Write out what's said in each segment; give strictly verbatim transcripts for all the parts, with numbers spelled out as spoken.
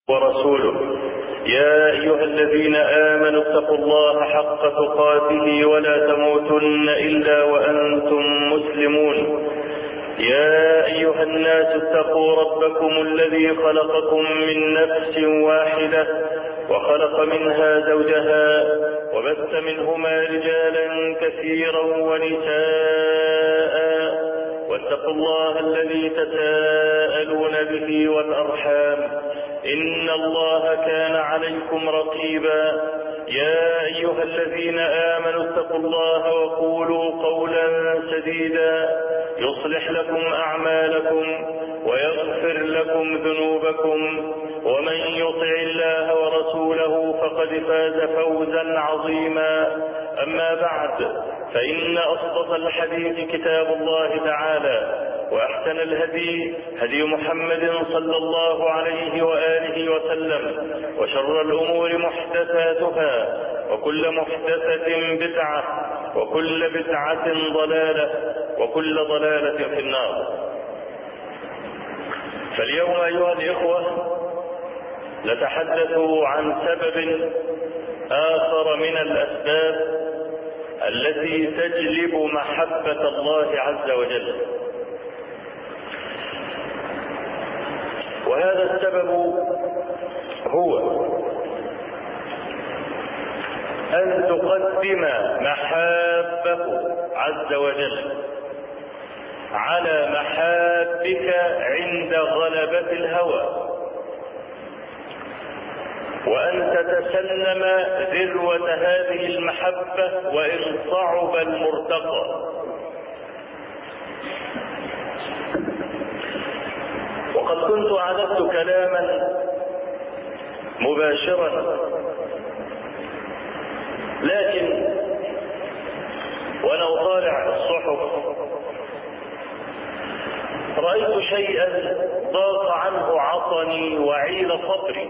ورسوله. يا أيها الذين آمنوا اتقوا الله حق تقاته ولا تموتن إلا وأنتم مسلمون. يا أيها الناس اتقوا ربكم الذي خلقكم من نفس واحدة وخلق منها زوجها وبث منهما رجالا كثيرا ونساء واتقوا الله الذي تساءلون به والأرحام إن الله كان عليكم رقيبا. يا أيها الذين آمنوا اتقوا الله وقولوا قولا سديدا يصلح لكم أعمالكم ويغفر لكم ذنوبكم، ومن يطع الله ورسوله فقد فاز فوزا عظيما. أما بعد، فإن أصدق الحديث كتاب الله تعالى، وأحسن الهدي هدي محمد صلى الله عليه وآله وسلم، وشر الأمور محدثاتها، وكل محدثة بدعة، وكل بدعة ضلالة، وكل ضلالة في النار. فاليوم أيها الإخوة نتحدث عن سبب آخر من الأسباب التي تجلب محبة الله عز وجل، وهذا السبب هو أن تقدم محابه عز وجل على محابك عند غلبة الهوى، وأن تتسلم ذروة هذه المحبة وإن صعب المرتقى. وقد كنت أعددت كلاما مباشرا، لكن وأنا أطالع الصحف رأيت شيئا ضاق عنه عطني وعيل صدري،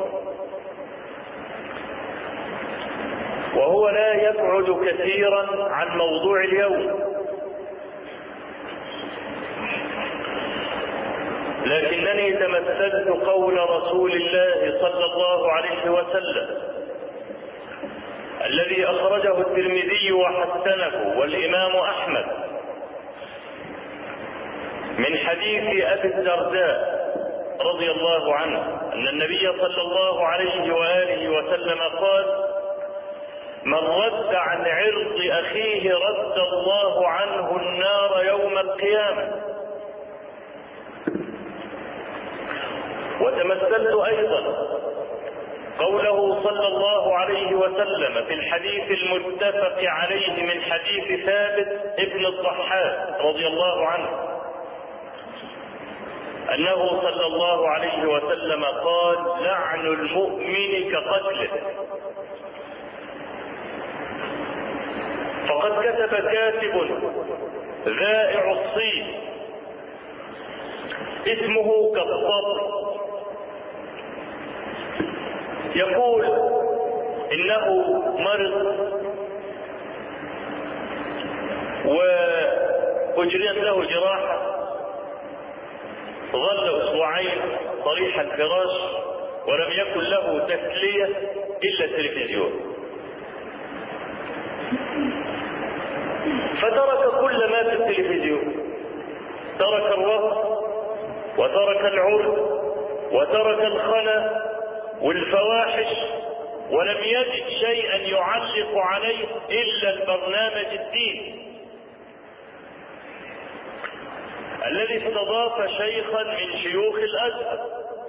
وهو لا يبعد كثيرا عن موضوع اليوم، لكنني تمثلت قول رسول الله صلى الله عليه وسلم الذي أخرجه الترمذي وحسنه والإمام أحمد من حديث أبي الدرداء رضي الله عنه أن النبي صلى الله عليه وآله وسلم قال: من رد عن عرض أخيه رد الله عنه النار يوم القيامة. وتمثلت أيضا قوله صلى الله عليه وسلم في الحديث المتفق عليه من حديث ثابت ابن الضحاك رضي الله عنه أنه صلى الله عليه وسلم قال: لعن المؤمن كقتله. فقد كتب كاتب ذائع الصين اسمه كالصبر يقول إنه مرض وأجريت له جراحة، ظل أسبوعين طريح الفراش ولم يكن له تسلية إلا التلفزيون، فترك كل ما في التلفزيون، ترك الوقت وترك العرض وترك الخنا والفواحش، ولم يجد شيئا يعلق عليه إلا البرنامج الديني الذي استضاف شيخا من شيوخ الأزهر،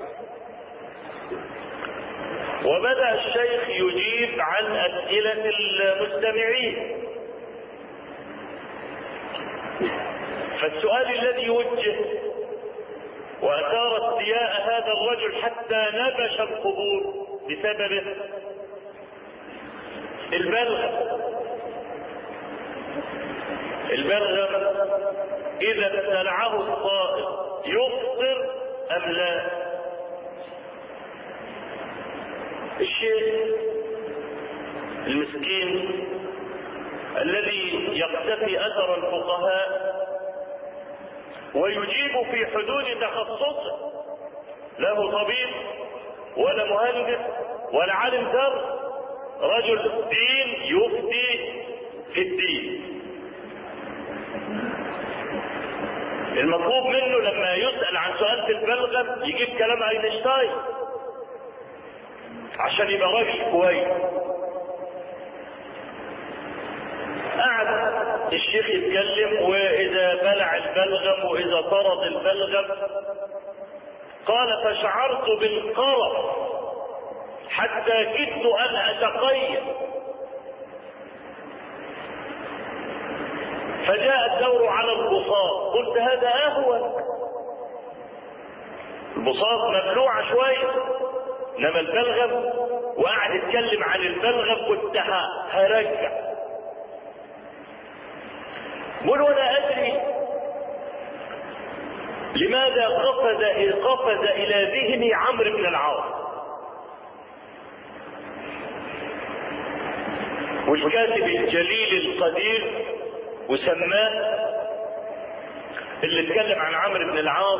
وبدأ الشيخ يجيب عن أسئلة المستمعين. فالسؤال الذي وجه وأثار استياء هذا الرجل حتى نبش القبور بسببه البلغم. البلغم إذا ابتلعه الصائم يفطر أم لا؟ الشيخ المسكين الذي يقتفي أثر الفقهاء ويجيب في حدود تخصصه، له طبيب ولا مهندس ولا عالم ذر، رجل دين يفتي في الدين. المطلوب منه لما يسأل عن سؤال في البلغم يجيب كلام اينشتاين عشان يبقى راجل كويس. قعد الشيخ يتكلم، واذا بلع البلغم واذا طرد البلغم. قال فشعرت بالقرف حتى كدت ان اتقيأ، فجاء الدور على البساط. قلت هذا اهون، البساط مبلوعه شويه، انما البلغم وقعد يتكلم عن البلغم كنت هرجع. قل ولا ادري لماذا قفز قفز الى ذهني عمرو بن العاص، والكاتب الجليل القدير وسماه اللي اتكلم عن عمرو بن العاص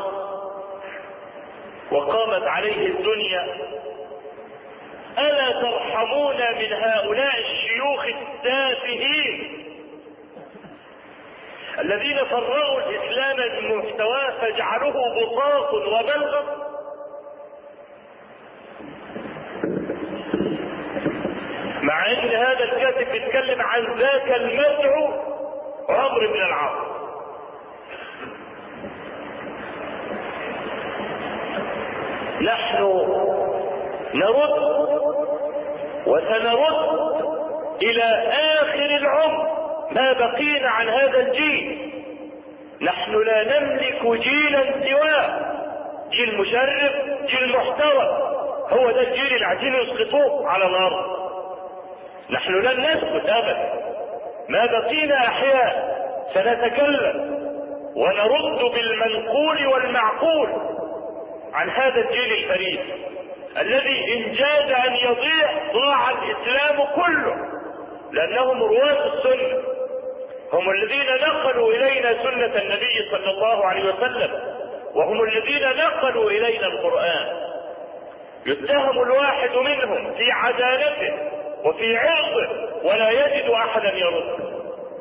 وقامت عليه الدنيا. ألا ترحمون من هؤلاء الشيوخ التافهين الذين فرغوا الإسلام من محتواه فجعلوه بساط وبلغم؟ مع ان هذا الكاتب بيتكلم عن ذاك المدعو عمرو بن العاص. نحن نرد وسنرد الى اخر العمر ما بقينا عن هذا الجيل. نحن لا نملك جيلا سواه، جيل مشرف، جيل محتوى، هو ده الجيل اللي عايزين يسقطوه على الارض. نحن لن نسكت ابدا، ما بقينا احياء سنتكلم ونرد بالمنقول والمعقول عن هذا الجيل الفريد الذي ان جاز ان يضيع ضاع الاسلام كله، لانهم رواه السنه، هم الذين نقلوا الينا سنه النبي صلى الله عليه وسلم، وهم الذين نقلوا الينا القران. يتهم الواحد منهم في عدالته وفي عرضه ولا يجد احدا يرد.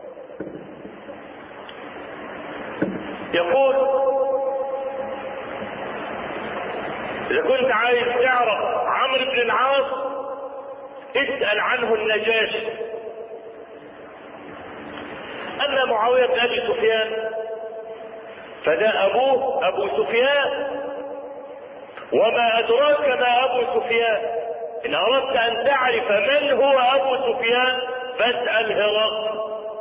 يقول اذا كنت عايز تعرف عمرو بن العاص اسأل عنه النجاشي. اما معاوية بن ابي سفيان فده ابوه ابو سفيان، وما ادراك ما ابو سفيان. ان اردت ان تعرف من هو ابو سفيان فاسأل هرقل.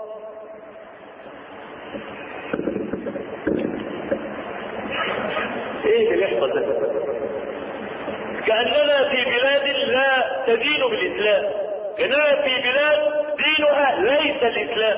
ايه اللي بيحصل ده؟ كأننا في بلاد لا تدين بالاسلام، كأننا في بلاد دينها ليس الاسلام.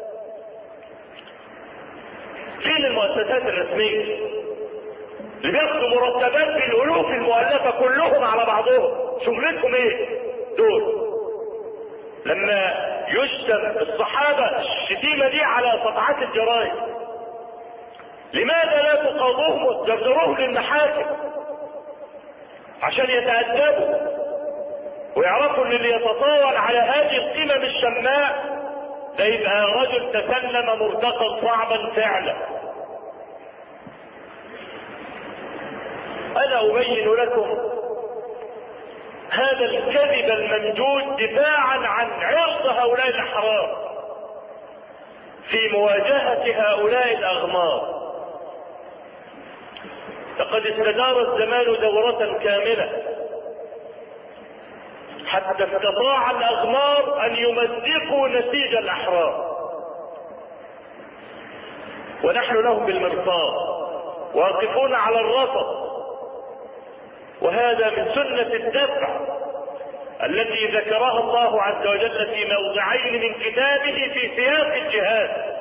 فين المؤسسات الرسمية اللي بياخدوا مرتبات بالالوف المؤلفة كلهم على بعضهم؟ شغلتهم ايه دول؟ لما يشتم الصحابة الشتيمة دي على صفحات الجرائد لماذا لا تقاضوهم وتجروهم للمحاكم عشان يتأدبوا ويعرفوا ان اللي يتطاول على هذه القمم الشماء ده يبقى رجل تسلم مرتقا صعبا فعلا. انا ابين لكم هذا الكذب الممجود دفاعا عن عرض هؤلاء الاحرار في مواجهة هؤلاء الاغمار. لقد استدار الزمان دورة كاملة حتى استطاع الاغمار ان يمزقوا نسيج الاحرار، ونحن لهم بالمرصاد واقفون على الرصد. وهذا من سنة الدفع التي ذكرها الله عز وجل في موضعين من كتابه في سياق الجهاد.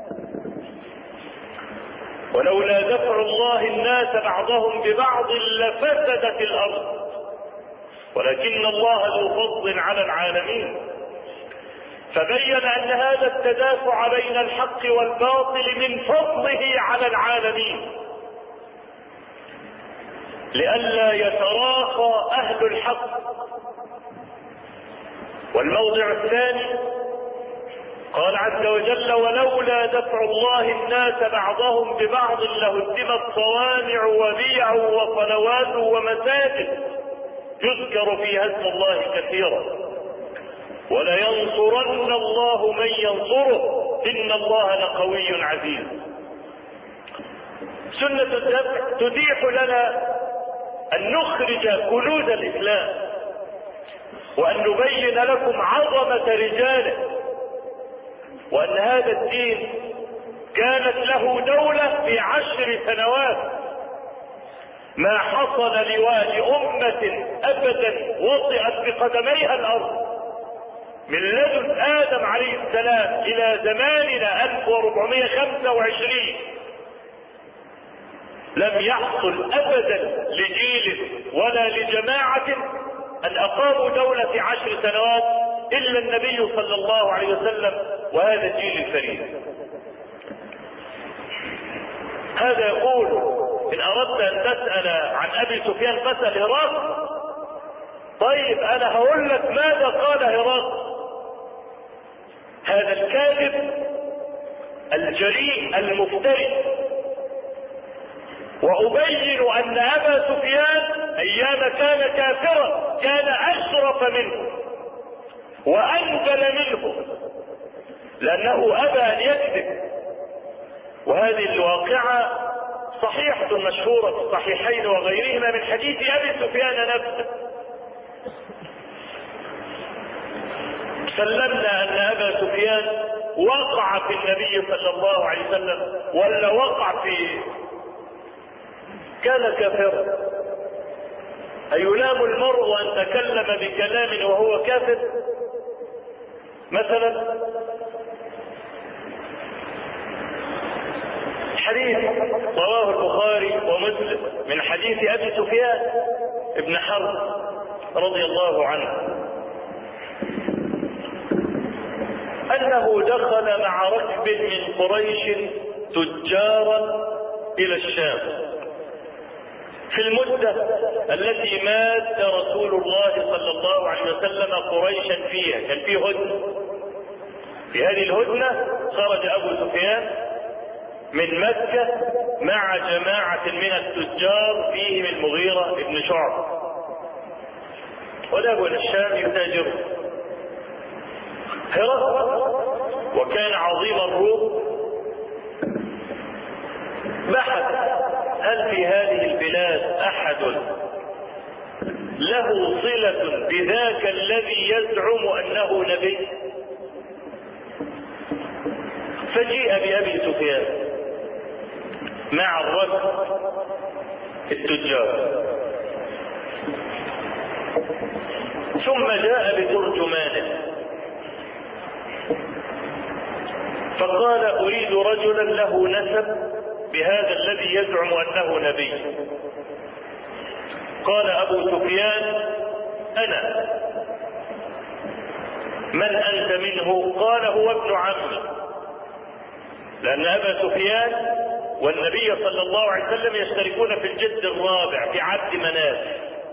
ولولا دفع الله الناس بعضهم ببعض لفسدت الارض ولكن الله ذو فضل على العالمين. فبين ان هذا التدافع بين الحق والباطل من فضله على العالمين. لئلا يتراخى أهل الحق. والموضع الثاني قال عز وجل: ولولا دفع الله الناس بعضهم ببعض لهدمت صوامع وبيع وصلوات ومساجد يذكر فيها اسم الله كثيرا ولينصرن الله من ينصره إن الله لقوي عزيز. سنة الدفع تتيح لنا أن نخرج كنوز الإسلام وأن نبين لكم عظمة رجاله، وأن هذا الدين كانت له دولة في عشر سنوات ما حصل لأمة أبدا وطئت بقدميها الأرض من لدن آدم عليه السلام إلى زماننا ألف وأربعمائة وخمسة وعشرين. لم يحصل أبدا لجيل ولا لجماعة أن أقاموا دولة في عشر سنوات إلا النبي صلى الله عليه وسلم وهذا الجيل الفريد. هذا يقول: إن أردت أن تسأل عن أبي سفيان فاسأل هرقل. طيب أنا هقول لك ماذا قال هرقل، هذا الكاذب الجريء المفتري، وأبين أن أبا سفيان أيام كان كافرا كان أشرف منه وأنزل منه، لأنه أبى أن يكذب. وهذه الواقعة صحيحة مشهورة في الصحيحين وغيرهما من حديث أبي سفيان نفسه. سلمنا أن أبا سفيان وقع في النبي صلى الله عليه وسلم ولا وقع في كان كافرا. أيلام المرء أن تكلم بكلام وهو كافر؟ مثلا حديث رواه البخاري ومسلم من حديث أبي سفيان ابن حرب رضي الله عنه أنه دخل مع ركب من قريش تجارا إلى الشام في المدة التي مات رسول الله صلى الله عليه وسلم قريشا فيها. كان فيه هدنة، في هذه الهدنة خرج أبو سفيان من مكة مع جماعة من التجار فيهم المغيرة بن شعبة، وذهبوا إلى الشام يتاجروا. هرقل وكان عظيم الروم بحث: هل في هذه البلاد أحد له صلة بذاك الذي يزعم أنه نبي؟ فجيء بأبي سفيان مع الركب التجار، ثم جاء بترجمانه فقال: أريد رجلا له نسب بهذا الذي يزعم أنه نبي. قال أبو سفيان: أنا. من أنت منه؟ قال: هو ابن عمي، لأن أبا سفيان والنبي صلى الله عليه وسلم يشتركون في الجد الرابع في عبد مناف.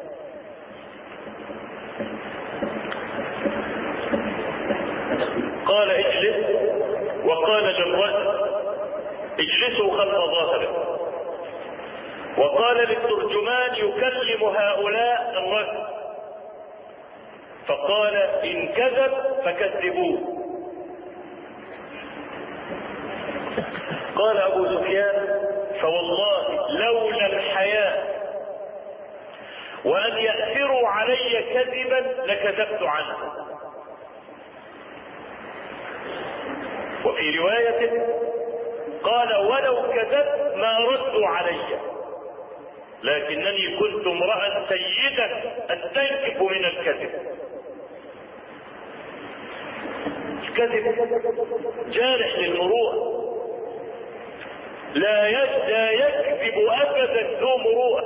قال: اجلس. وقال للرجل: اجلسوا خلف ظهره. وقال للترجمان يكلم هؤلاء الرجل، فقال: إن كذب فكذبوه. قال أبو سفيان: فوالله لولا الحياء وأن يأثروا علي كذبا لكذبت عنه. وفي رواية قال: ولو كذبت ما ردوا علي، لكنني كنت امرأ سيدا أستنكف من الكذب. الكذب جارح للمروءة، لا يكذب أبدا ذو مروءة،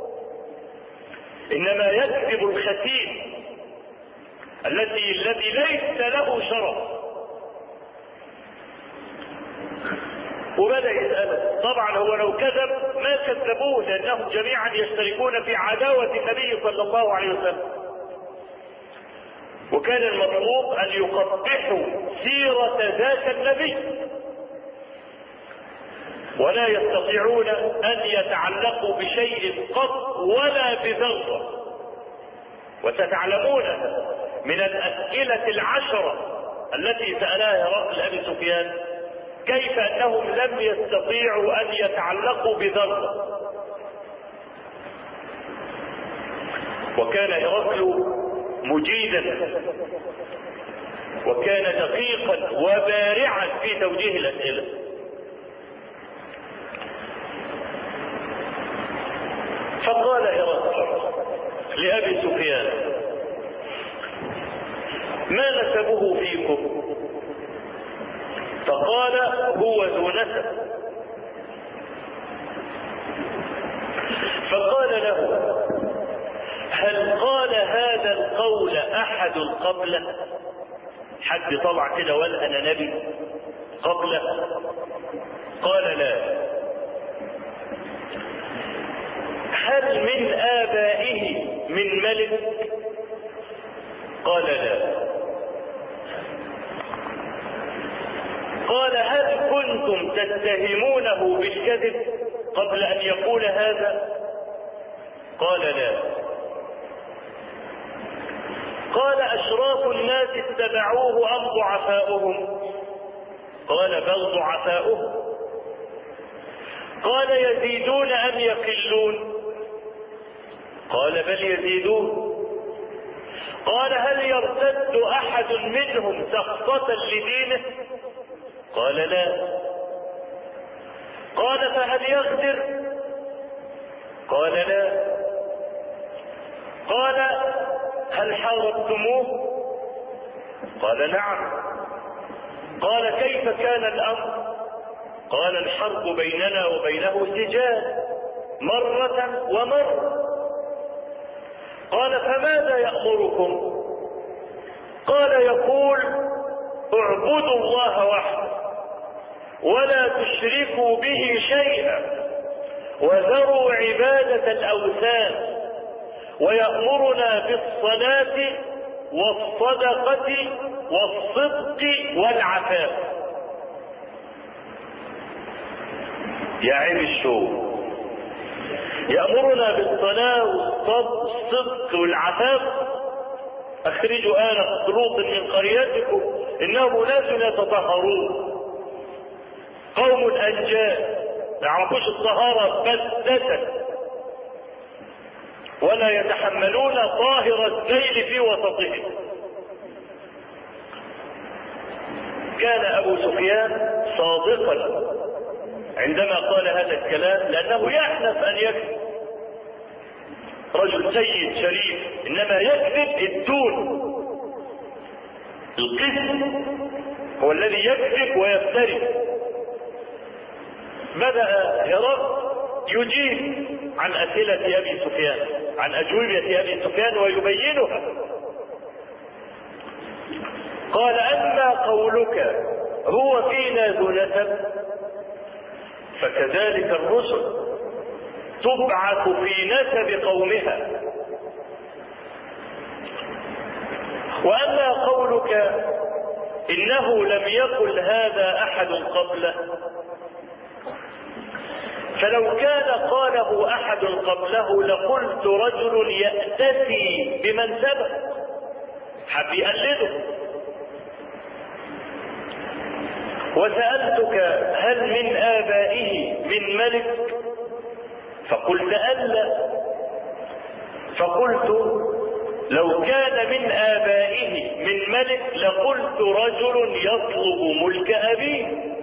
إنما يكذب الختيم التي الذي ليس له شرف. وبدأ يسأله: طبعا هو لو كذب ما كذبوه، لأنهم جميعا يشتركون في عداوة النبي صلى الله عليه وسلم، وكان المطلوب أن يقبحوا سيرة ذاك النبي، ولا يستطيعون أن يتعلقوا بشيء قط ولا بذرة. وستعلمون من الأسئلة العشرة التي سألها هرقل لأبي سفيان كيف أنهم لم يستطيعوا أن يتعلقوا بذرة. وكان هرقل مجيدا، وكان دقيقا وبارعا في توجيه الأسئلة. فقال هرقل لأبي سفيان: ما نسبه فيكم؟ فقال: هو ذو نسب. فقال له: هل قال هذا القول أحد قبله؟ حد طلع كده وقال أنا نبي قبله؟ قال: لا. هل من آبائه من ملك؟ قال: لا. قال: هل كنتم تتهمونه بالكذب قبل أن يقول هذا؟ قال: لا. قال: أشراف الناس اتبعوه أم ضعفاؤهم؟ قال: بل ضعفاؤهم. قال: يزيدون أم يقلون؟ قال: بل يزيدون. قال: هل يرتد أحد منهم سخطة لدينه؟ قال: لا. قال: فهل يغدر؟ قال: لا. قال: هل حاربتموه؟ قال: نعم. قال: كيف كان الأمر؟ قال: الحرب بيننا وبينه سجال مرة ومرة. قال: فماذا يأمركم؟ قال: يقول: اعبدوا الله وحده ولا تشركوا به شيئا وذروا عبادة الأوثان، ويأمرنا بالصلاة والصدقة والصدق والعفاف. يا عين الشوق، يأمرنا بالصلاة والصدق والعفاف. أخرجوا آل لوط من قريتكم إنهم أناس يتطهرون، قوم أنجاء ما يعرفوش الطهارة بتة، ولا يتحملون طاهر الذيل في وسطهم. كان أبو سفيان صادقا عندما قال هذا الكلام، لأنه يحنف أن يكذب، رجل سيد شريف، إنما يكذب الدون. القسم هو الذي يكذب ويفتري. بدأ هرقل يجيب عن أسئلة أبي سفيان، عن أجوبة أبي سفيان ويبينها. قال: أما قولك هو فينا ذو نسب فكذلك الرسل تبعث في نسب قومها. وأما قولك إنه لم يقل هذا أحد قبله، فلو كان قاله أحد قبله لقلت رجل يأتسي بمن سبق، حب يقلده. وسألتك هل من آبائه من ملك؟ فقلت ألا. فقلت لو كان من آبائه من ملك لقلت رجل يطلب ملك أبيه.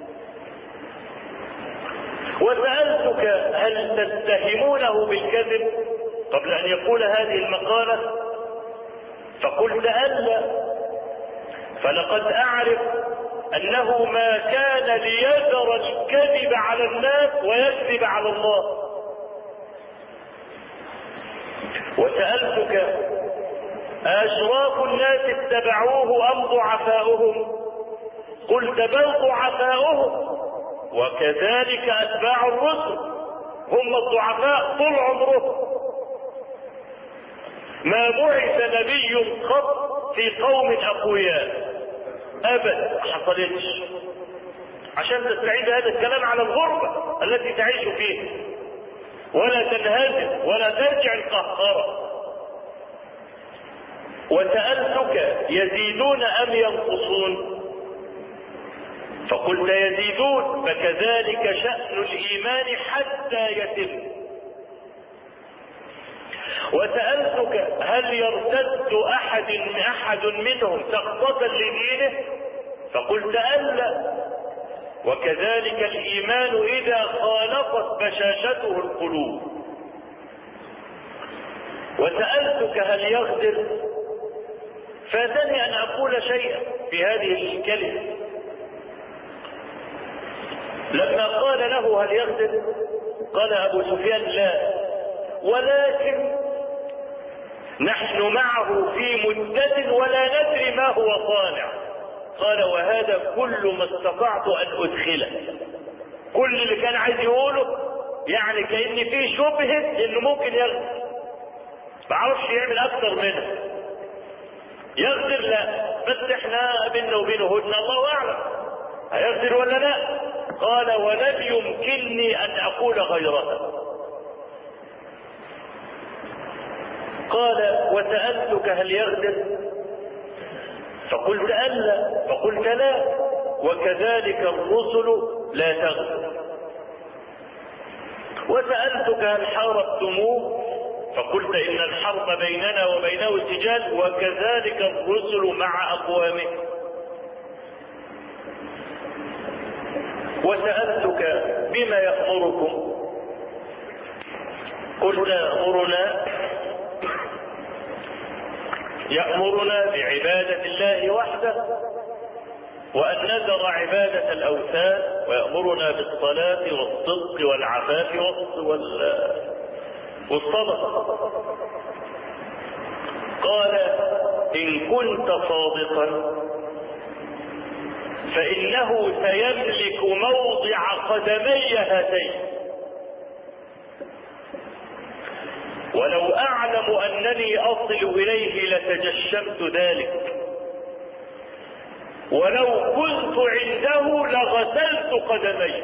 وسألتك هل تتهمونه بالكذب قبل أن يقول هذه المقالة؟ فقلت ألا. فلقد أعرف أنه ما كان ليذر الكذب على الناس ويكذب على الله. وسألتك أشراف الناس اتبعوه أم ضعفاؤهم؟ قلت بل ضعفاؤهم. وكذلك أتباع الرسل هم الضعفاء طول عمرهم. ما بعث نبي قط في قوم أقوياء أبدا، ما حصلتش، عشان تستعيد هذا الكلام على الغربة التي تعيش فيها، ولا تنهزم ولا ترجع القهقرة. وسألتك يزيدون أم ينقصون؟ فقلت يزيدون، فكذلك شأن الإيمان حتى يتم. وسألتك هل يرتد أحد أحد منهم سخطة لدينه؟ فقلت ألا، وكذلك الإيمان إذا خالطت بشاشته القلوب. وسألتك هل يغدر؟ فاتني أن أقول شيئا في هذه الكلمة. لما قال له هل يغدر قال أبو سفيان لا، ولكن نحن معه في مدة ولا ندري ما هو صانع. قال وهذا كل ما استطعت أن أدخله، كل اللي كان عايز يقوله يعني كأن فيه شبهة إنه ممكن يغدر، ما عرفش يعمل أكثر منه. يغدر لا، بس احنا بيننا وبينه هدنة، الله أعلم هيغدر ولا لا. قال ولم يمكنني أن أقول غيرها. قال وسألتك هل يغدر؟ فقلت ألا، فقلت لا، وكذلك الرسل لا تغدر. وسألتك هل حاربتموه؟ فقلت إن الحرب بيننا وبينه سجال، وكذلك الرسل مع أقوامهم. وسألتك بما يأمركم؟ قلت يأمرنا يأمرنا بعبادة الله وحده، وأن نذر عبادة الأوثان، ويأمرنا بالصلاة والصدق والعفاف والصدقة. قال إن كنت صادقا فإنه سيملك موضع قدمي هاتين، ولو أعلم أنني أصل إليه لتجشمت ذلك، ولو كنت عنده لغسلت قدمي.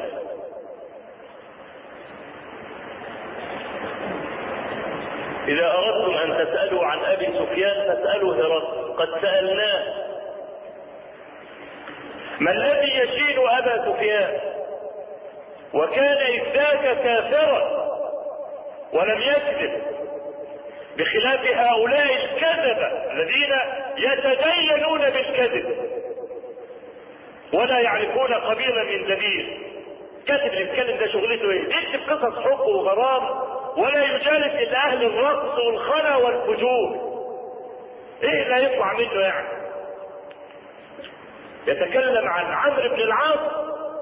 إذا أردتم أن تسألوا عن أبي سفيان فاسألوا هرقل، قد سألناه ما الذي يشين أبا سفيان، وكان إذ ذاك كافرا ولم يكذب، بخلاف هؤلاء الكذبة الذين يتدينون بالكذب ولا يعرفون قبيلا من ذبيح. كاتب اللي يتكلم ده شغلته ايه؟ يكتب قصص حب وغرام ولا يجالس الا اهل الرقص والخنا والفجور. ايه لا يطلع منه يعني؟ يتكلم عن عمرو بن العاص،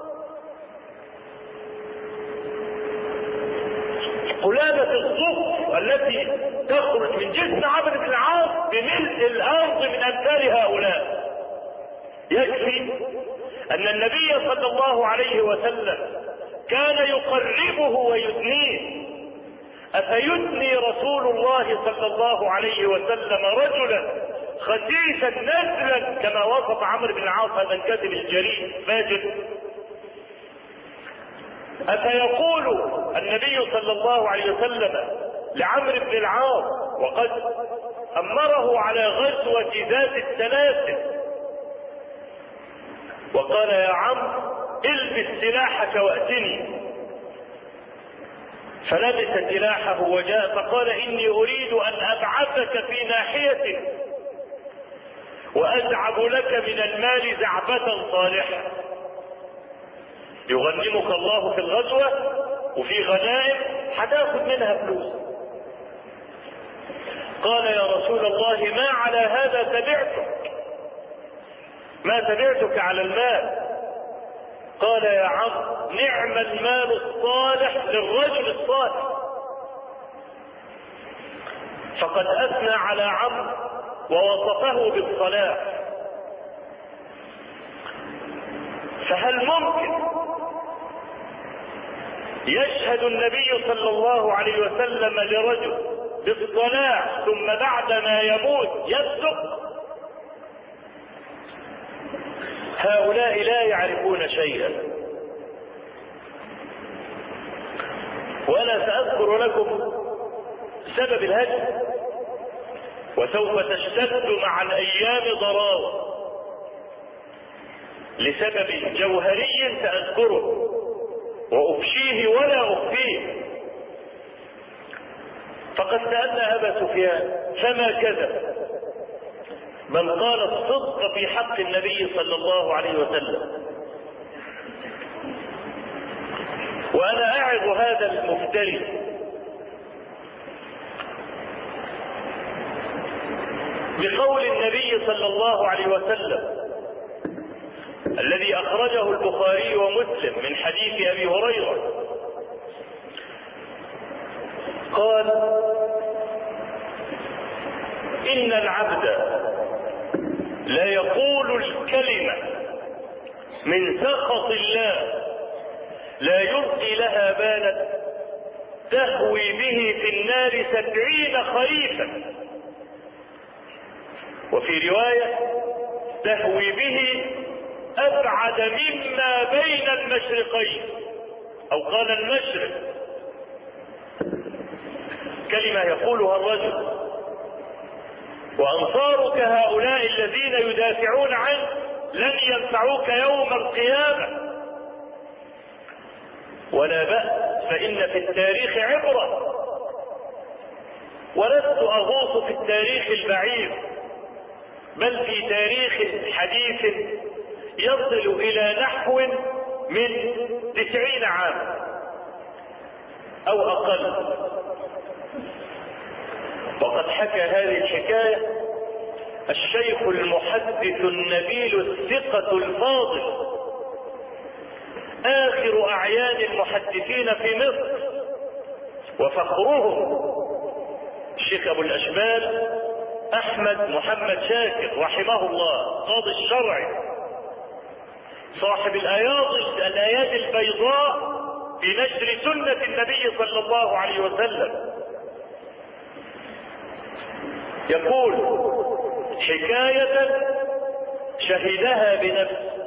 قلادة الصف التي تخرج من جسم عمرو بن العاص بملء الارض من امثال هؤلاء. يكفي ان النبي صلى الله عليه وسلم كان يقربه ويدنيه. افيدني رسول الله صلى الله عليه وسلم رجلا خسيسا نزلا كما وصف عمرو بن العاص هذا الكاتب الجريء فاجر؟ أفيقول النبي صلى الله عليه وسلم لعمرو بن العاص وقد أمره على غزوة ذات السلاسل وقال يا عمرو البس سلاحك وأتني، فلبس سلاحه وجاء فقال إني أريد أن أبعثك في ناحية وأزعب لك من المال زعبة صالحة، يغنمك الله في الغزوة وفي غنائم هتاخد منها فلوس. قال يا رسول الله ما على هذا تبعتك، ما تبعتك على المال. قال يا عم نعم المال الصالح للرجل الصالح. فقد أثنى على عمرو ووصفه بالصلاح. فهل ممكن يشهد النبي صلى الله عليه وسلم لرجل بالصلاح ثم بعدما يموت يصدق. هؤلاء لا يعرفون شيئا. وأنا سأذكر لكم سبب الهجر، وسوف تشتد مع الأيام ضراوة لسبب جوهري سأذكره وأفشيه ولا أخفيه. فقد سألنا أبا سفيان فما كذب، بل قال الصدق في حق النبي صلى الله عليه وسلم. وأنا أعظ هذا المفتري بقول النبي صلى الله عليه وسلم الذي أخرجه البخاري ومسلم من حديث أبي هريرة، قال: إن العبد لا يقول الكلمة من سخط الله لا يلقي لها بالا تهوي به في النار سبعين خريفا، وفي رواية تهوي به أبعد مما بين المشرقين، أو قال المشرق. كلمة يقولها الرجل وأنصارك هؤلاء الذين يدافعون عنه لن ينفعوك يوم القيامة. ولا بأس، فإن في التاريخ عبرة، ولست أغوص في التاريخ البعيد، بل في تاريخ حديث يصل إلى نحو من تسعين عاما أو أقل. وقد حكى هذه الحكاية الشيخ المحدث النبيل الثقة الفاضل، آخر أعيان المحدثين في مصر وفخرهم، الشيخ أبو الأشبال أحمد محمد شاكر رحمه الله، قاضي الشرع، صاحب الآيات الآيات البيضاء في نشر سنة النبي صلى الله عليه وسلم، يقول حكاية شهدها بنفسه: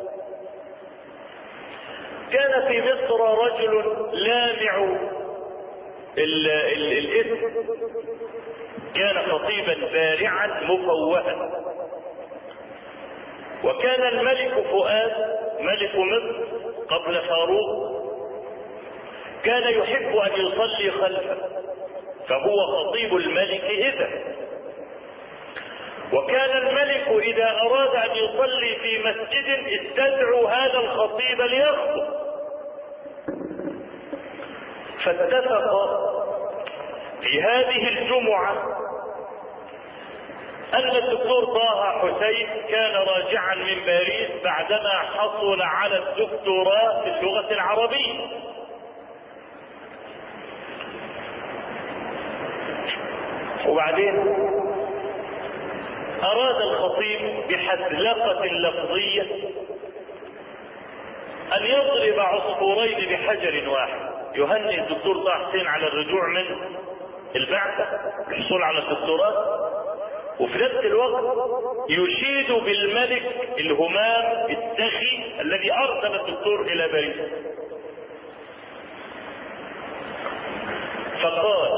كان في مصر رجل لامع الاسم، كان خطيبا بارعا مفوها، وكان الملك فؤاد ملك مصر قبل فاروق كان يحب ان يصلي خلفه، فهو خطيب الملك اذا. وكان الملك اذا اراد ان يصلي في مسجد استدعوا هذا الخطيب ليخطب. فاتفق في هذه الجمعة أن الدكتور طه حسين كان راجعا من باريس بعدما حصل على الدكتوراه في اللغة العربية، وبعدين أراد الخطيب بحذلقة لفظية أن يضرب عصفورين بحجر واحد، يهنئ الدكتور طه حسين على الرجوع من البعثة الحصول على الدكتوراه، وفي نفس الوقت يشيد بالملك الهمام السخي الذي أرسل الدكتور إلى باريس. فقال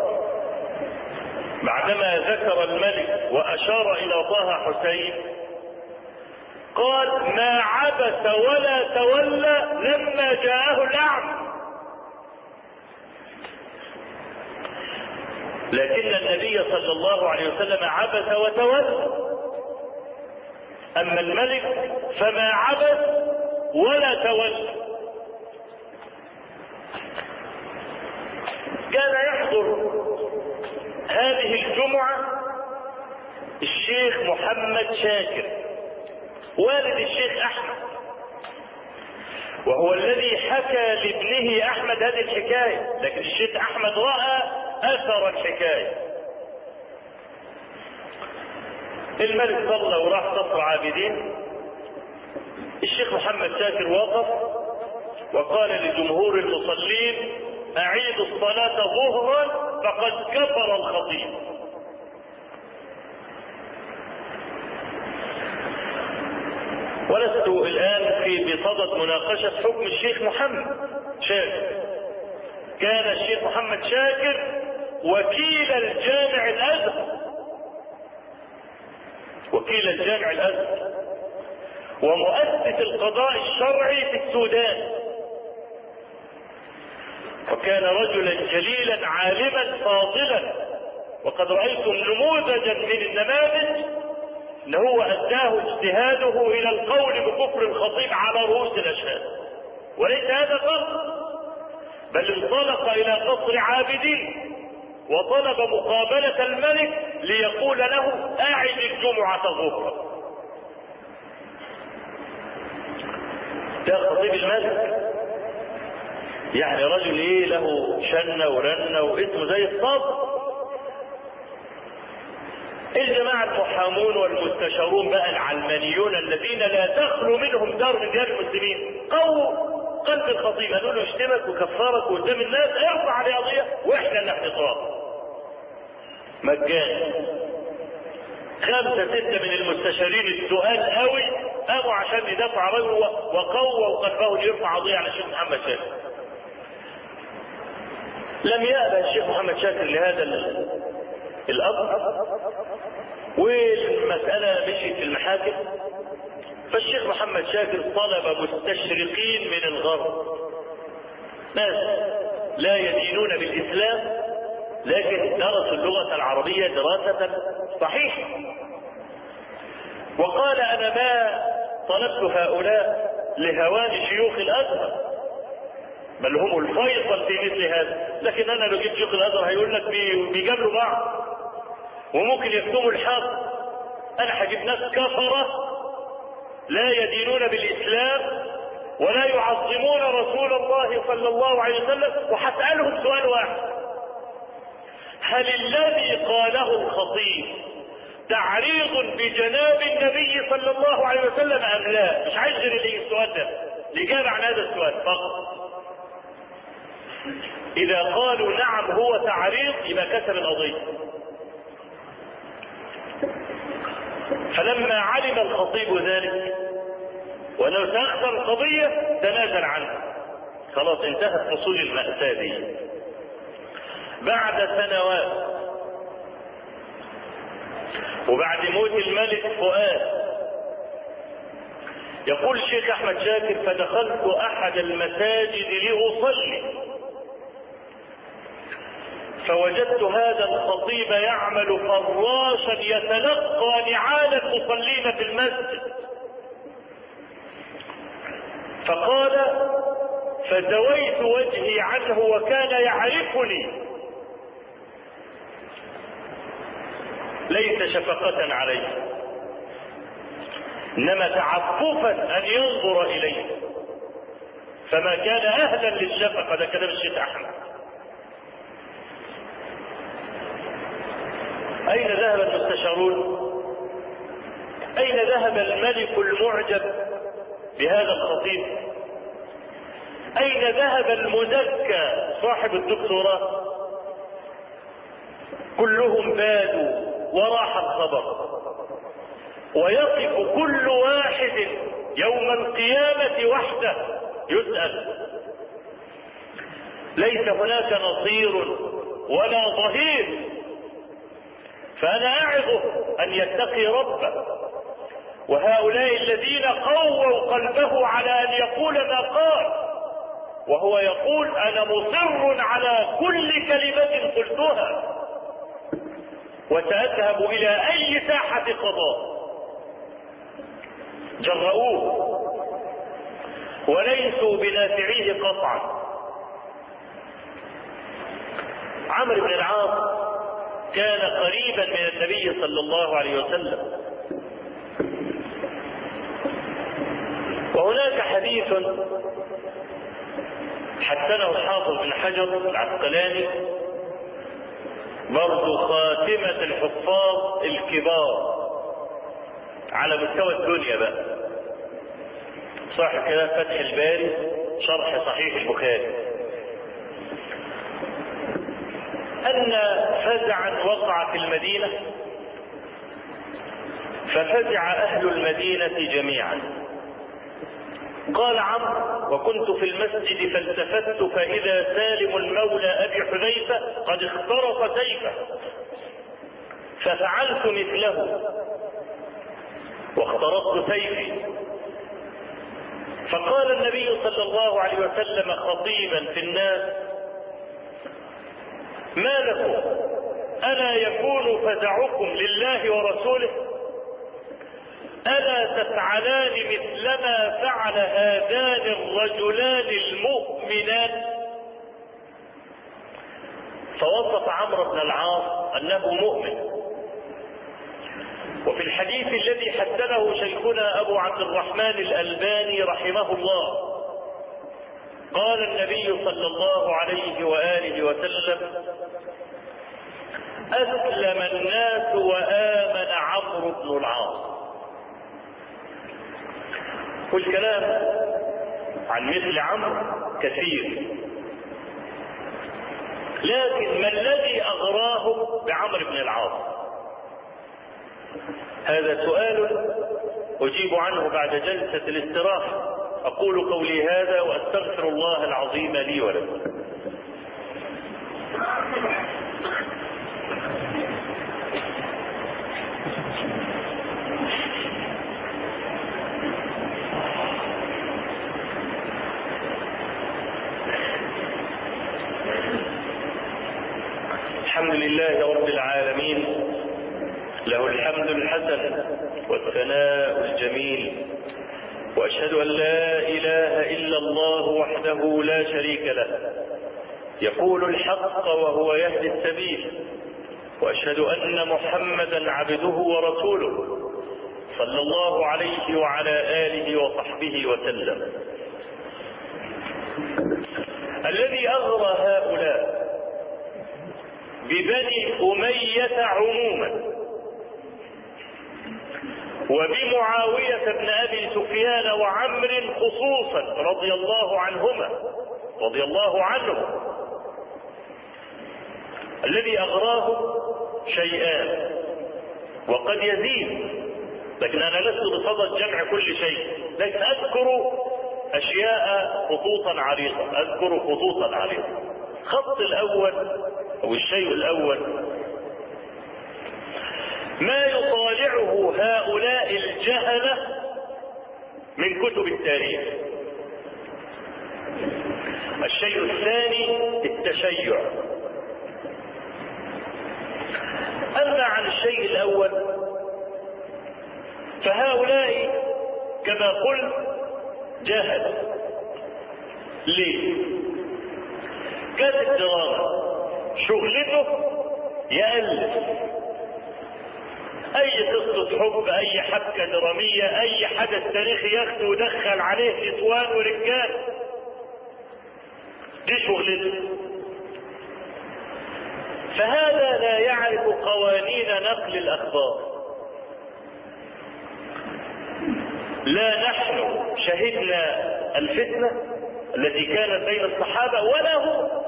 بعدما ذكر الملك وأشار إلى طه حسين، قال: ما عبس ولا تولى لما جاءه الأعمى. لكن النبي صلى الله عليه وسلم عبس وتولى، أما الملك فما عبس ولا تولى. كان يحضر هذه الجمعة الشيخ محمد شاكر والد الشيخ أحمد، وهو الذي حكى لابنه أحمد هذه الحكاية، لكن الشيخ أحمد رأى أثر الحكاية. الملك صلى وراح قصر عابدين، الشيخ محمد شاكر وقف وقال لجمهور المصلين أعيدوا الصلاة ظهرا فقد كفر الخطيب. ولست الآن في بصدد مناقشة حكم الشيخ محمد شاكر. كان الشيخ محمد شاكر وكيل الجامع الأزهر، وكيل الجامع الأزهر ومؤسس القضاء الشرعي في السودان، وكان رجلا جليلا عالما فاضلا، وقد رأيتم نموذجا من النماذج ان هو اداه اجتهاده الى القول بكفر الخطيب على رؤوس الاشهاد. وليس هذا فقط، بل انطلق الى قصر عابدين وطلب مقابلة الملك ليقول له اعد الجمعة ظهرا. ده خطيب الملك، يعني رجل ايه له شنة ورنة واسمه زي الصبر. الجماعة المحامون والمستشارون بقى العلمانيون الذين لا تخلو منهم دار من ديار المسلمين قووا قلب الخطيب، قالوا له اشتمك وكفرك قدام الناس، ارفع عليه قضية واحنا اللي هنطاق مجانا. خمسة ستة من المستشارين السؤال قوي قاموا عشان يدافعوا عن رجل وقووا قلبه ليرفع قضية على الشيخ محمد شاكر. لم يأبى الشيخ محمد شاكر لهذا الأمر، والمسألة مشيت في المحاكم. فالشيخ محمد شاكر طلب مستشرقين من الغرب، ناس لا يدينون بالإسلام لكن درسوا اللغة العربية دراسة صحيحة، وقال أنا ما طلبت هؤلاء لهوان شيوخ الأزهر بل هم الفيصل في مثل هذا، لكن أنا لو جبت شيوخ الأزهر هيقول لك بيجاملوا بعض وممكن يكتموا الحق. أنا هجيب ناس كفرة لا يدينون بالإسلام ولا يعظمون رسول الله صلى الله عليه وسلم، وهسألهم سؤال واحد: هل الذي قاله الخطيب تعريض بجناب النبي صلى الله عليه وسلم أم لا؟ مش عايز غير السؤال ده، الإجابة عن هذا السؤال فقط. إذا قالوا نعم هو تعريض يبقى كسب القضية. فلما علم الخطيب ذلك وأنه سيخسر القضية تنازل عنه، خلاص انتهت فصول المأساة دي. بعد سنوات وبعد موت الملك فؤاد، يقول الشيخ أحمد شاكر: فدخلت أحد المساجد لأصلي فوجدت هذا الخطيب يعمل فراشا يتلقى نعال المصلين في المسجد، فقال: فزويت وجهي عنه وكان يعرفني، ليس شفقة عليه انما تعففا ان ينظر اليه، فما كان اهلا للشفقة. ده كلام الشيخ احمد. اين ذهب المستشارون؟ اين ذهب الملك المعجب بهذا الخطيب؟ اين ذهب المزكى صاحب الدكتوراه؟ كلهم بادوا وراح الخبر، ويقف كل واحد يوم القيامة وحده يسأل، ليس هناك نصير ولا ظهير. فأنا أعظه أن يتقي ربه، وهؤلاء الذين قووا قلبه على أن يقول ما قال، وهو يقول: أنا مصر على كل كلمة قلتها وسأذهب إلى أي ساحة قضاء. جرؤوه وليسوا بنافعيه قطعا. عمرو بن العاص كان قريبا من النبي صلى الله عليه وسلم، وهناك حديث حسنه الحافظ بن حجر العسقلاني، برضو خاتمة الحفاظ الكبار على مستوى الدنيا بقى، صح كده، فتح الباري شرح صحيح البخاري أن فزعا وقع في المدينة، ففزع أهل المدينة جميعا. قال عمرو: وكنت في المسجد فالتفت فإذا سالم المولى أبي حذيفة قد اخترق سيفه، ففعلت مثله واخترقت سيفي. فقال النبي صلى الله عليه وسلم خطيبا في الناس: ما لكم؟ ألا يكون فزعكم لله ورسوله؟ ألا تفعلان مثلما فعل هذان الرجلان المؤمنان؟ فوصف عمرو بن العاص أنه مؤمن. وفي الحديث الذي حسنه شيخنا أبو عبد الرحمن الألباني رحمه الله قال النبي صلى الله عليه وآله وسلم: أسلم الناس وآمن عمرو بن العاص. والكلام عن مثل عمرو كثير، لكن ما الذي أغراه بعمرو بن العاص؟ هذا سؤال أجيب عنه بعد جلسة الاستراحة. أقول قولي هذا وأستغفر الله العظيم لي ولكم. الحمد لله رب العالمين، له الحمد الحسن والثناء الجميل، وأشهد أن لا إله إلا الله وحده لا شريك له يقول الحق وهو يهدي السبيل، وأشهد أن محمدا عبده ورسوله صلى الله عليه وعلى آله وصحبه وسلم. الذي أغرى هؤلاء ببني أمية عموما وبمعاوية بن أبي سفيان وعمر خصوصا رضي الله عنهما رضي الله عنه، الذي أغراه شيئان وقد يزيد، لكن أنا لست بصدد جمع كل شيء، لكن أذكر أشياء خطوطا عريضة أذكر خطوطا عريضة. الخط الأول أو الشيء الأول ما يطالعه هؤلاء الجهلة من كتب التاريخ. الشيء الثاني التشيع. أما عن الشيء الأول فهؤلاء كما قلت جهل. ليه؟ كانت الدراما شغلته يألف أي قصة حب، أي حبكة درامية، أي حدث تاريخي ياخده ودخل عليه نسوان ورجال، دي شغلته. فهذا لا يعرف قوانين نقل الأخبار. لا نحن شهدنا الفتنة التي كانت بين الصحابة ولا هو.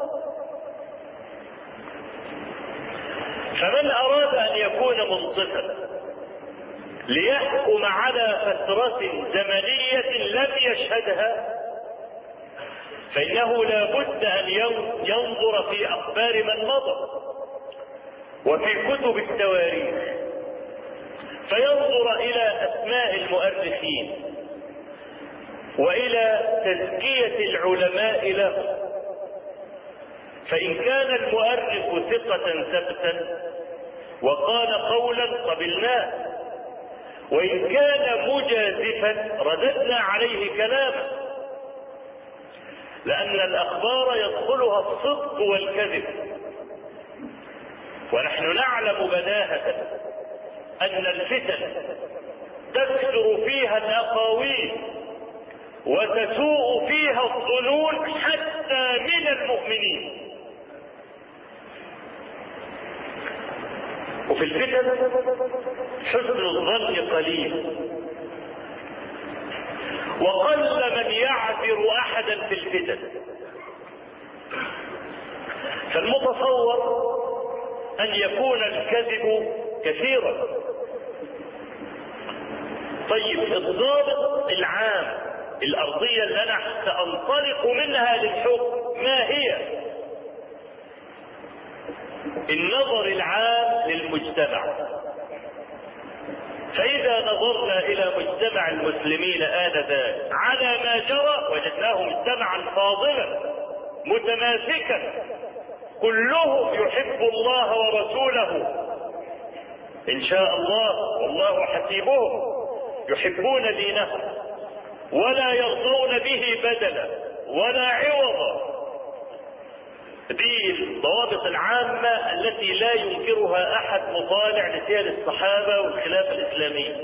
فمن أراد أن يكون منصفا ليحكم على فترة زمنية لم يشهدها فإنه لا بد أن ينظر في أخبار من مضى وفي كتب التواريخ، فينظر إلى أسماء المؤرخين وإلى تزكية العلماء له. فإن كان المؤرخ ثقة ثبتا وقال قولا قبلناه، وإن كان مجازفا رددنا عليه كلامه، لأن الأخبار يدخلها الصدق والكذب. ونحن نعلم بداهة أن الفتن تكثر فيها الأقاويل وتسوء فيها الظنون حتى من المؤمنين. وفي الفتن حسن الظن قليل، وقل من يعذر أحدا في الفتن. فالمتصور أن يكون الكذب كثيرا. طيب الضابط العام، الأرضية اللي أنا سأنطلق منها للحكم ما هي؟ النظر العام للمجتمع. فإذا نظرنا إلى مجتمع المسلمين آنذاك على ما جرى وجدناه مجتمعا فاضلا متماسكا كلهم يحب الله ورسوله إن شاء الله والله حسيبهم، يحبون دينهم ولا يرضون به بدلا ولا عوضا. دي الضوابط العامة التي لا ينكرها أحد مطالع لسير الصحابة والخلافة الإسلامية.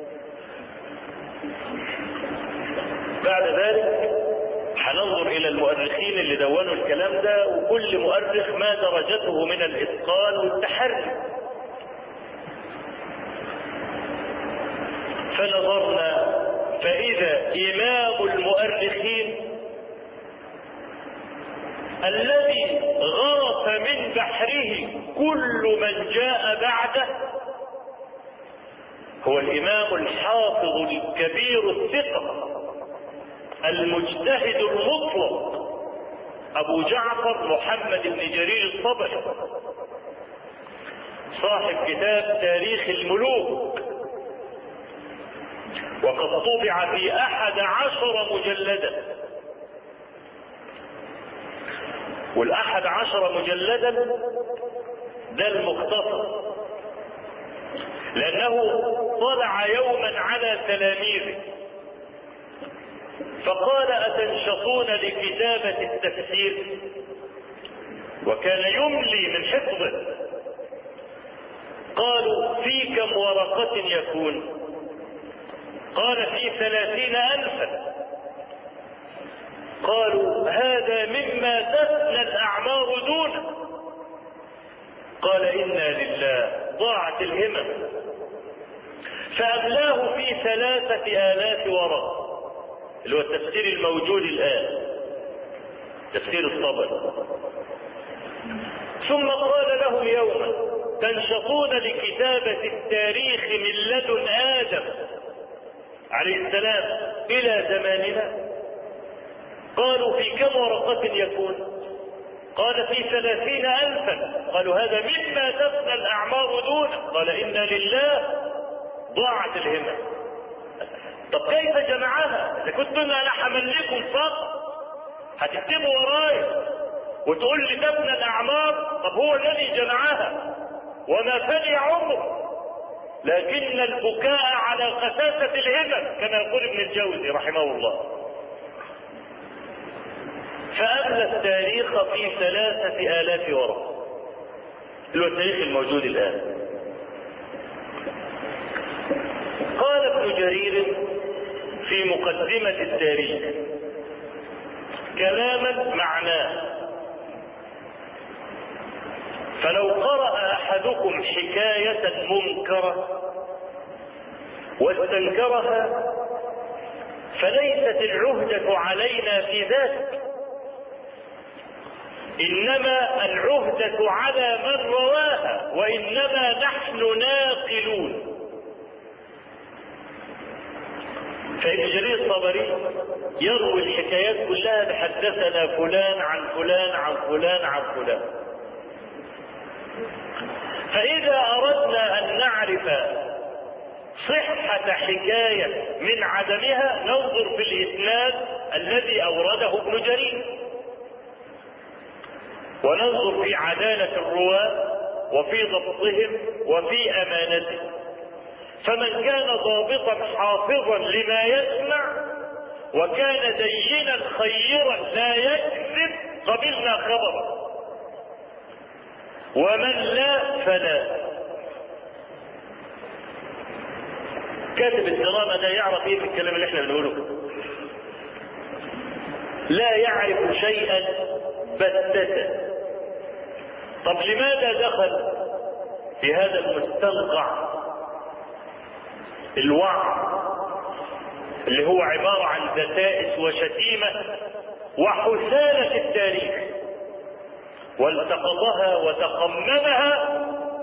بعد ذلك هننظر إلى المؤرخين اللي دونوا الكلام ده، وكل مؤرخ ما درجته من الإتقان والتحري. فنظرنا فإذا إمام المؤرخين الذي غرف من بحره كل من جاء بعده هو الإمام الحافظ الكبير الثقة المجتهد المطلق أبو جعفر محمد بن جرير الطبري صاحب كتاب تاريخ الملوك، وقد طبع في أحد عشر مجلدا. والأحد عشر مجلدا ده المختصر، لأنه طلع يوما على تلاميذه فقال: أتنشطون لكتابة التفسير؟ وكان يملي من حفظه. قالوا: في كم ورقة يكون؟ قال: في ثلاثين ألفا. قالوا: هذا مما تفنى الأعمار دونه. قال: إنا لله، ضاعت الهمم. فأملاه في ثلاثة آلاف ورقة، اللي هو التفسير الموجود الآن، تفسير الطبري. ثم قال لهم يوما: تنشطون لكتابة التاريخ من لدن آدم عليه السلام إلى زماننا؟ قالوا: في كم ورقة يكون؟ قال: في ثلاثين ألفا. قالوا: هذا مما تفنى الأعمار دونه. قال: إنا لله، ضاعت الهمم. طب كيف جمعها؟ إذا كنت أنا حملكم فقط هتكتبوا ورايا وتقول لي تفنى الأعمار؟ طب هو الذي جمعها وما فني عمره، لكن البكاء على قساسة الهمم كما يقول ابن الجوزي رحمه الله. فأملى التاريخ في ثلاثة آلاف ورقة، اللي هو التاريخ الموجود الآن. قال ابن جرير في مقدمة التاريخ كلاما معناه: فلو قرأ أحدكم حكاية منكرة واستنكرها فليست العهدة علينا في ذلك، إنما العهدة على من رواها، وإنما نحن ناقلون. فابن جرير الطبري يروي الحكايات كلها بحدثنا فلان عن فلان عن فلان عن فلان. فإذا أردنا أن نعرف صحة حكاية من عدمها ننظر في الإسناد الذي أورده ابن جرير، وننظر في عدالة الرواة وفي ضبطهم وفي أمانتهم. فمن كان ضابطا حافظا لما يسمع وكان دينا خيرا لا يكذب قبلنا خبره، ومن لا فلا. كاتب الدراما ده يعرف ايه في الكلام اللي احنا بنقوله؟ لا يعرف شيئا بتة. طب لماذا دخل في هذا المستنقع الوعظ اللي هو عبارة عن دسائس وشتيمة وحثالة التاريخ، والتقطها وتقممها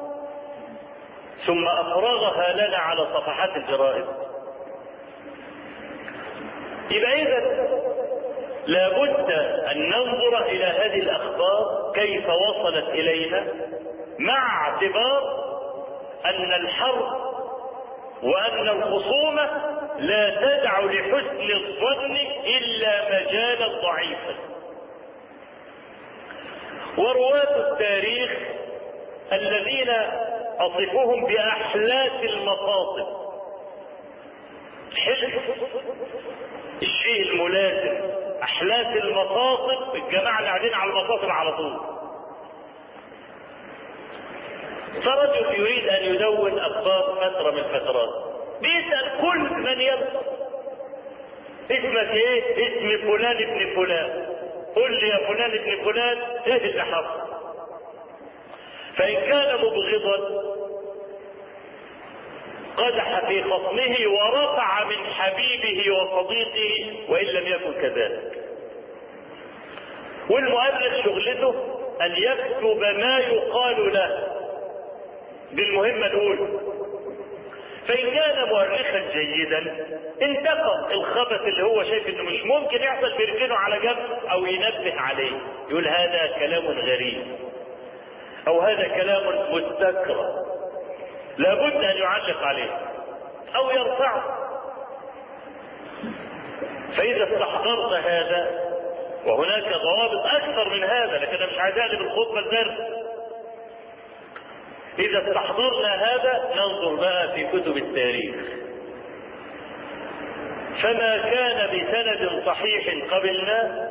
ثم أفرغها لنا على صفحات الجرائد. يبقى إذا لابد أن ننظر إلى هذه الأخبار كيف وصلت إلينا، مع اعتبار أن الحرب وأن الخصومة لا تدع لحسن الظن إلا مجالا ضعيفا. ورواة التاريخ الذين أصفهم بأحلاس المقاصد، حلف الشيء الملازم، أحلاس المقاصد، الجماعة اللي قاعدين على المقاصد على طول. فرجل يريد أن يدون أخبار فترة من الفترات، بيسأل كل من يبقى اسمك ايه؟ اسم فلان ابن فلان، قل لي يا فلان ابن فلان ايه اللي حصل. فإن كان مبغضا قدح في خصمه ورفع من حبيبه وصديقه وإن لم يكن كذلك. والمؤرخ شغلته أن يكتب ما يقال له بالمهمة الأولى. فإن كان مؤرخا جيدا انتقى الخبث اللي هو شايف انه مش ممكن يحصل، بيركنه على جنب او ينبه عليه، يقول هذا كلام غريب او هذا كلام مستكره لابد ان يعلق عليه او يرفعه. فاذا استحضرت هذا، وهناك ضوابط اكثر من هذا لكن انا مش عايز اقلب الخطبه الدرس، إذا استحضرنا هذا ننظر بقى في كتب التاريخ، فما كان بسند صحيح قبلناه،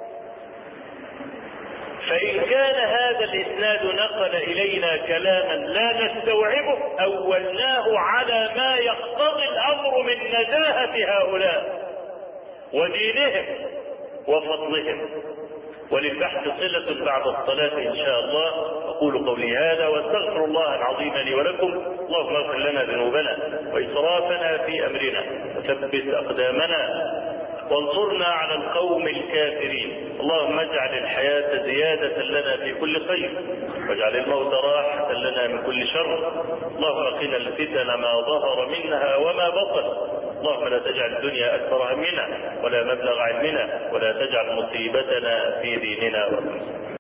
فإن كان هذا الإسناد نقل إلينا كلاما لا نستوعبه أولناه على ما يقتضي الأمر من نزاهة هؤلاء ودينهم وفضلهم. وللبحث صلة بعد الصلاة إن شاء الله. أقول قولي هذا واستغفر الله العظيم لي ولكم. اللهم اغفر لنا ذنوبنا وإسرافنا في أمرنا وثبت أقدامنا وانصرنا على القوم الكافرين. اللهم اجعل الحياة زيادة لنا في كل خير واجعل الموت راحة لنا من كل شر. اللهم قنا الفتن ما ظهر منها وما بطن. اللهم لا تجعل الدنيا أكبر همنا ولا مبلغ علمنا ولا تجعل مصيبتنا في ديننا.